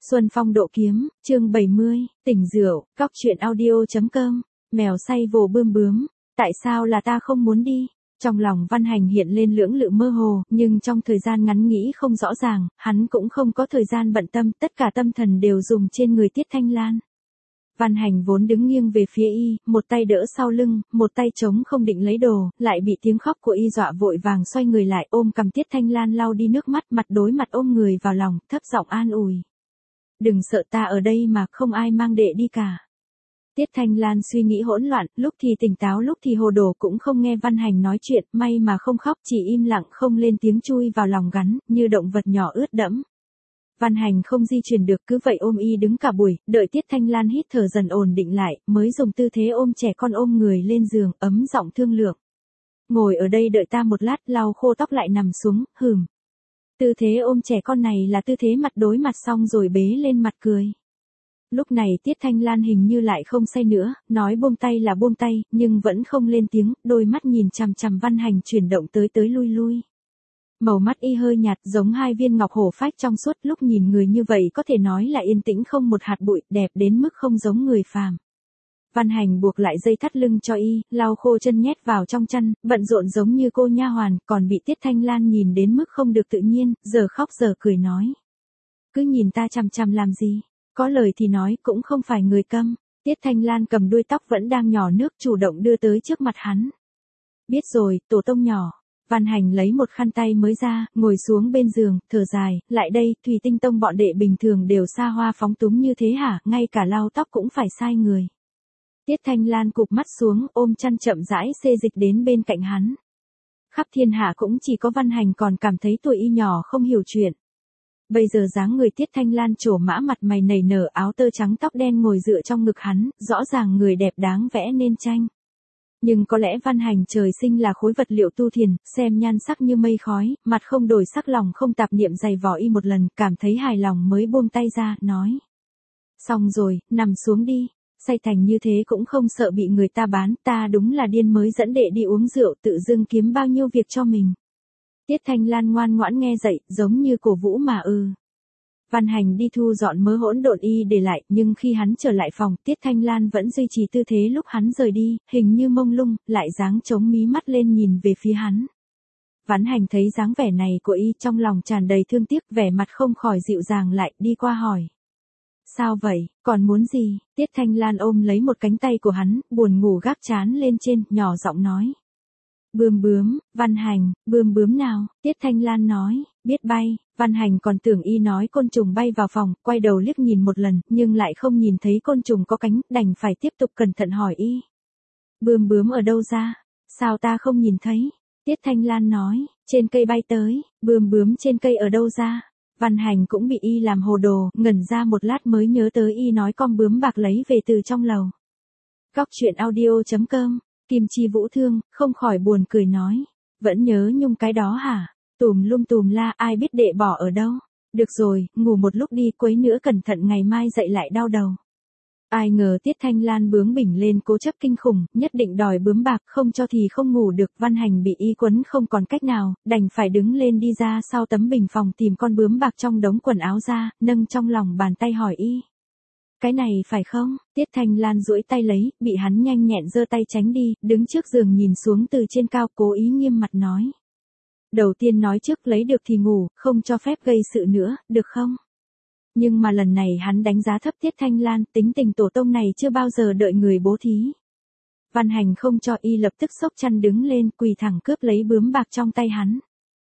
Xuân Phong độ kiếm, chương 70, tỉnh rượu, cóc truyện audio.com, mèo say vồ bươm bướm, tại sao là ta không muốn đi? Trong lòng Văn Hành hiện lên lưỡng lự mơ hồ, nhưng trong thời gian ngắn nghĩ không rõ ràng, hắn cũng không có thời gian bận tâm, tất cả tâm thần đều dùng trên người Tiết Thanh Lan. Văn Hành vốn đứng nghiêng về phía y, một tay đỡ sau lưng, một tay chống không định lấy đồ, lại bị tiếng khóc của y dọa vội vàng xoay người lại ôm cầm Tiết Thanh Lan lau đi nước mắt, mặt đối mặt ôm người vào lòng, thấp giọng an ủi. Đừng sợ, ta ở đây mà, không ai mang đệ đi cả. Tiết Thanh Lan suy nghĩ hỗn loạn, lúc thì tỉnh táo lúc thì hồ đồ, cũng không nghe Văn Hành nói chuyện, may mà không khóc, chỉ im lặng không lên tiếng, chui vào lòng gắn, như động vật nhỏ ướt đẫm. Văn Hành không di chuyển được, cứ vậy ôm y đứng cả buổi, đợi Tiết Thanh Lan hít thở dần ổn định lại, mới dùng tư thế ôm trẻ con ôm người lên giường, ấm giọng thương lượng. Ngồi ở đây đợi ta một lát, lau khô tóc lại nằm xuống, hừm. Tư thế ôm trẻ con này là tư thế mặt đối mặt, xong rồi bế lên mặt cười. Lúc này Tiết Thanh Lan hình như lại không say nữa, nói buông tay là buông tay, nhưng vẫn không lên tiếng, đôi mắt nhìn chằm chằm Văn Hành chuyển động tới tới lui lui. Màu mắt y hơi nhạt, giống hai viên ngọc hổ phách trong suốt, lúc nhìn người như vậy có thể nói là yên tĩnh không một hạt bụi, đẹp đến mức không giống người phàm. Văn Hành buộc lại dây thắt lưng cho y, lau khô chân nhét vào trong chăn, bận rộn giống như cô nha hoàn, còn bị Tiết Thanh Lan nhìn đến mức không được tự nhiên, giờ khóc giờ cười nói. Cứ nhìn ta chằm chằm làm gì, có lời thì nói, cũng không phải người câm. Tiết Thanh Lan cầm đuôi tóc vẫn đang nhỏ nước, chủ động đưa tới trước mặt hắn. Biết rồi, tổ tông nhỏ. Văn Hành lấy một khăn tay mới ra, ngồi xuống bên giường, thở dài, lại đây, Thủy Tinh Tông bọn đệ bình thường đều xa hoa phóng túng như thế hả, ngay cả lau tóc cũng phải sai người. Tiết Thanh Lan cụp mắt xuống, ôm chăn chậm rãi xê dịch đến bên cạnh hắn. Khắp thiên hạ cũng chỉ có Văn Hành còn cảm thấy tuổi y nhỏ không hiểu chuyện. Bây giờ dáng người Tiết Thanh Lan trổ mã, mặt mày nảy nở, áo tơ trắng tóc đen ngồi dựa trong ngực hắn, rõ ràng người đẹp đáng vẽ nên tranh. Nhưng có lẽ Văn Hành trời sinh là khối vật liệu tu thiền, xem nhan sắc như mây khói, mặt không đổi sắc, lòng không tạp niệm, giày vò y một lần, cảm thấy hài lòng mới buông tay ra, nói. Xong rồi, nằm xuống đi, say thành như thế cũng không sợ bị người ta bán, ta đúng là điên mới dẫn đệ đi uống rượu, tự dưng kiếm bao nhiêu việc cho mình. Tiết Thanh Lan ngoan ngoãn nghe dậy, giống như cổ vũ mà Văn Hành đi thu dọn mớ hỗn độn y để lại, nhưng khi hắn trở lại phòng, Tiết Thanh Lan vẫn duy trì tư thế lúc hắn rời đi, hình như mông lung, lại dáng chống mí mắt lên nhìn về phía hắn. Văn Hành thấy dáng vẻ này của y, trong lòng tràn đầy thương tiếc, vẻ mặt không khỏi dịu dàng lại, đi qua hỏi. Sao vậy, còn muốn gì? Tiết Thanh Lan ôm lấy một cánh tay của hắn, buồn ngủ gác trán lên trên, nhỏ giọng nói. Bươm bướm, Văn Hành, bươm bướm nào? Tiết Thanh Lan nói, biết bay. Văn Hành còn tưởng y nói côn trùng bay vào phòng, quay đầu liếc nhìn một lần, nhưng lại không nhìn thấy côn trùng có cánh, đành phải tiếp tục cẩn thận hỏi y. Bươm bướm ở đâu ra? Sao ta không nhìn thấy? Tiết Thanh Lan nói, trên cây bay tới. Bươm bướm trên cây ở đâu ra? Văn Hành cũng bị y làm hồ đồ, ngẩn ra một lát mới nhớ tới y nói con bướm bạc lấy về từ trong lầu. Cóc truyện audio.com, Kim Chi Vũ Thương, không khỏi buồn cười nói. Vẫn nhớ nhung cái đó hả? Tùm lum tùm la, ai biết đệ bỏ ở đâu. Được rồi, ngủ một lúc đi, quấy nữa cẩn thận ngày mai dậy lại đau đầu. Ai ngờ Tiết Thanh Lan bướng bỉnh lên, cố chấp kinh khủng, nhất định đòi bướm bạc, không cho thì không ngủ được. Văn Hành bị y quấn không còn cách nào, đành phải đứng lên đi ra sau tấm bình phòng tìm con bướm bạc trong đống quần áo ra, nâng trong lòng bàn tay hỏi y. Cái này phải không? Tiết Thanh Lan duỗi tay lấy, bị hắn nhanh nhẹn giơ tay tránh đi, đứng trước giường nhìn xuống từ trên cao, cố ý nghiêm mặt nói. Đầu tiên nói trước, lấy được thì ngủ, không cho phép gây sự nữa, được không? Nhưng mà lần này hắn đánh giá thấp Tiết Thanh Lan, tính tình tổ tông này chưa bao giờ đợi người bố thí. Văn Hành không cho y, lập tức xốc chăn đứng lên, quỳ thẳng cướp lấy bướm bạc trong tay hắn.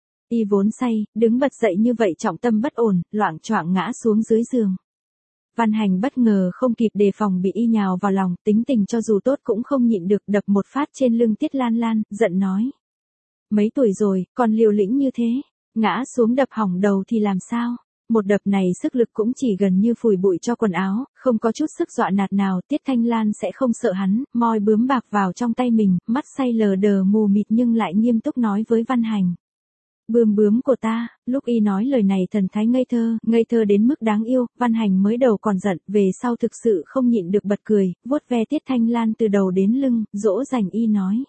Y vốn say, đứng bật dậy như vậy trọng tâm bất ổn, loạng choạng ngã xuống dưới giường. Văn Hành bất ngờ không kịp đề phòng bị y nhào vào lòng, tính tình cho dù tốt cũng không nhịn được, đập một phát trên lưng Tiết Lan Lan, giận nói. Mấy tuổi rồi, còn liều lĩnh như thế, ngã xuống đập hỏng đầu thì làm sao? Một đập này sức lực cũng chỉ gần như phủi bụi cho quần áo, không có chút sức dọa nạt nào. Tiết Thanh Lan sẽ không sợ hắn, moi bướm bạc vào trong tay mình, mắt say lờ đờ mù mịt nhưng lại nghiêm túc nói với Văn Hành. Bướm bướm của ta. Lúc y nói lời này thần thái ngây thơ đến mức đáng yêu, Văn Hành mới đầu còn giận, về sau thực sự không nhịn được bật cười, vuốt ve Tiết Thanh Lan từ đầu đến lưng, dỗ dành y nói.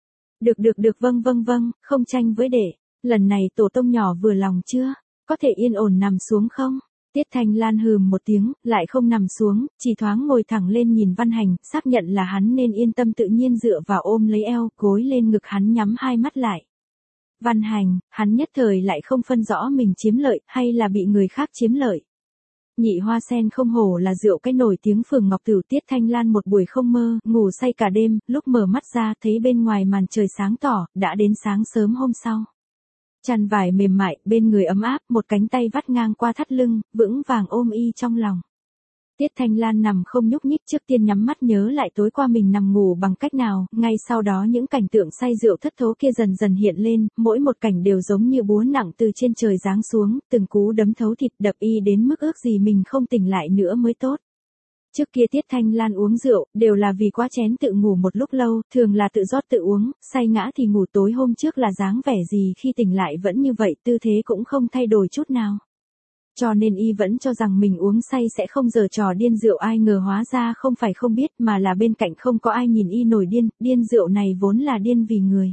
Được vâng, không tranh với đệ, lần này tổ tông nhỏ vừa lòng chưa? Có thể yên ổn nằm xuống không? Tiết Thanh Lan hừ một tiếng, lại không nằm xuống, chỉ thoáng ngồi thẳng lên nhìn Văn Hành, xác nhận là hắn nên yên tâm tự nhiên dựa vào ôm lấy eo, gối lên ngực hắn nhắm hai mắt lại. Văn Hành, hắn nhất thời lại không phân rõ mình chiếm lợi, hay là bị người khác chiếm lợi. Nhị hoa sen không hổ là rượu cái nổi tiếng phường Ngọc Tửu. Tiết Thanh Lan một buổi không mơ, ngủ say cả đêm, lúc mở mắt ra thấy bên ngoài màn trời sáng tỏ, đã đến sáng sớm hôm sau. Chăn vải mềm mại, bên người ấm áp, một cánh tay vắt ngang qua thắt lưng, vững vàng ôm y trong lòng. Tiết Thanh Lan nằm không nhúc nhích, trước tiên nhắm mắt nhớ lại tối qua mình nằm ngủ bằng cách nào, ngay sau đó những cảnh tượng say rượu thất thố kia dần dần hiện lên, mỗi một cảnh đều giống như búa nặng từ trên trời giáng xuống, từng cú đấm thấu thịt đập y đến mức ước gì mình không tỉnh lại nữa mới tốt. Trước kia Tiết Thanh Lan uống rượu, đều là vì quá chén tự ngủ một lúc lâu, thường là tự rót tự uống, say ngã thì ngủ. Tối hôm trước là dáng vẻ gì khi tỉnh lại vẫn như vậy, tư thế cũng không thay đổi chút nào. Cho nên y vẫn cho rằng mình uống say sẽ không giở trò điên rượu, ai ngờ hóa ra không phải không biết mà là bên cạnh không có ai nhìn y nổi điên, điên rượu này vốn là điên vì người.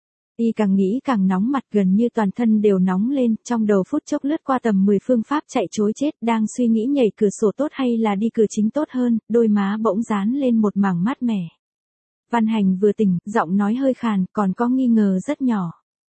Y càng nghĩ càng nóng mặt, gần như toàn thân đều nóng lên, trong đầu phút chốc lướt qua tầm 10 phương pháp chạy trối chết, đang suy nghĩ nhảy cửa sổ tốt hay là đi cửa chính tốt hơn, đôi má bỗng dán lên một mảng mát mẻ. Văn Hành vừa tỉnh, giọng nói hơi khàn, còn có nghi ngờ rất nhỏ.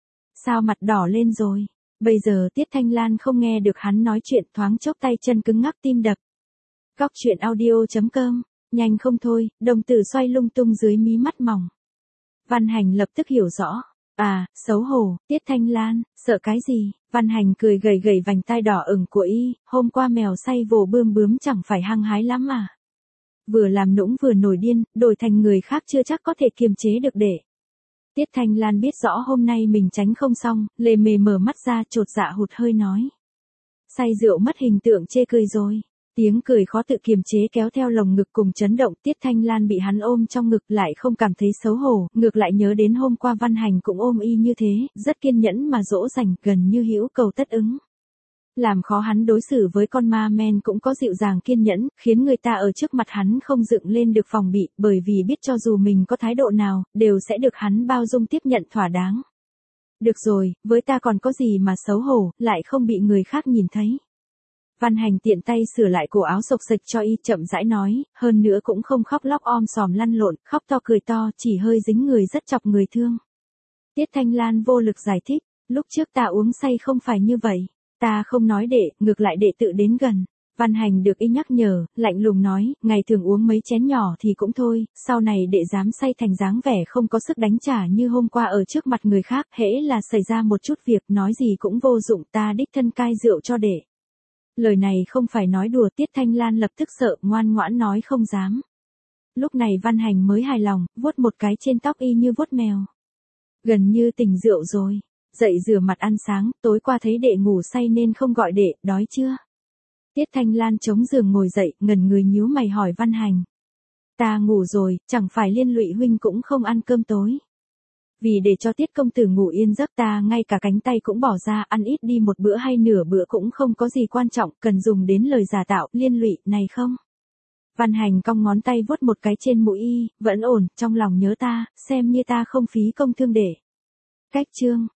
Sao mặt đỏ lên rồi? Bây giờ Tiết Thanh Lan không nghe được hắn nói chuyện, thoáng chốc tay chân cứng ngắc, tim đập. Cóc truyện audio.com, nhanh không thôi, đồng tử xoay lung tung dưới mí mắt mỏng. Văn Hành lập tức hiểu rõ. À, xấu hổ. Tiết Thanh Lan, sợ cái gì? Văn Hành cười gầy gầy vành tai đỏ ửng của y, hôm qua mèo say vồ bươm bướm chẳng phải hăng hái lắm à? Vừa làm nũng vừa nổi điên, đổi thành người khác chưa chắc có thể kiềm chế được để. Tiết Thanh Lan biết rõ hôm nay mình tránh không xong, lề mề mở mắt ra, chột dạ hụt hơi nói. Say rượu mất hình tượng chê cười rồi. Tiếng cười khó tự kiềm chế kéo theo lồng ngực cùng chấn động. Tiết Thanh Lan bị hắn ôm trong ngực lại không cảm thấy xấu hổ, ngược lại nhớ đến hôm qua Văn Hành cũng ôm y như thế, rất kiên nhẫn mà dỗ dành, gần như hữu cầu tất ứng. Làm khó hắn đối xử với con ma men cũng có dịu dàng kiên nhẫn, khiến người ta ở trước mặt hắn không dựng lên được phòng bị, bởi vì biết cho dù mình có thái độ nào, đều sẽ được hắn bao dung tiếp nhận thỏa đáng. Được rồi, với ta còn có gì mà xấu hổ, lại không bị người khác nhìn thấy. Văn Hành tiện tay sửa lại cổ áo xộc xệch cho y, chậm rãi nói, hơn nữa cũng không khóc lóc om sòm lăn lộn, khóc to cười to, chỉ hơi dính người rất chọc người thương. Tiết Thanh Lan vô lực giải thích, lúc trước ta uống say không phải như vậy, ta không nói đệ, ngược lại đệ tự đến gần. Văn Hành được y nhắc nhở, lạnh lùng nói, ngày thường uống mấy chén nhỏ thì cũng thôi, sau này đệ dám say thành dáng vẻ không có sức đánh trả như hôm qua ở trước mặt người khác, hễ là xảy ra một chút việc nói gì cũng vô dụng, ta đích thân cai rượu cho đệ. Lời này không phải nói đùa. Tiết Thanh Lan lập tức sợ, ngoan ngoãn nói không dám. Lúc này Văn Hành mới hài lòng, vuốt một cái trên tóc y như vuốt mèo. Gần như tỉnh rượu rồi. Dậy rửa mặt ăn sáng, tối qua thấy đệ ngủ say nên không gọi đệ, đói chưa? Tiết Thanh Lan chống giường ngồi dậy, ngẩn người nhíu mày hỏi Văn Hành. Ta ngủ rồi, chẳng phải liên lụy huynh cũng không ăn cơm tối. Vì để cho Tiết công tử ngủ yên giấc, ta ngay cả cánh tay cũng bỏ ra, ăn ít đi một bữa hay nửa bữa cũng không có gì quan trọng, cần dùng đến lời giả tạo, liên lụy, này không? Văn Hành cong ngón tay vuốt một cái trên mũi y, vẫn ổn, trong lòng nhớ ta, xem như ta không phí công thương để. Cách chương.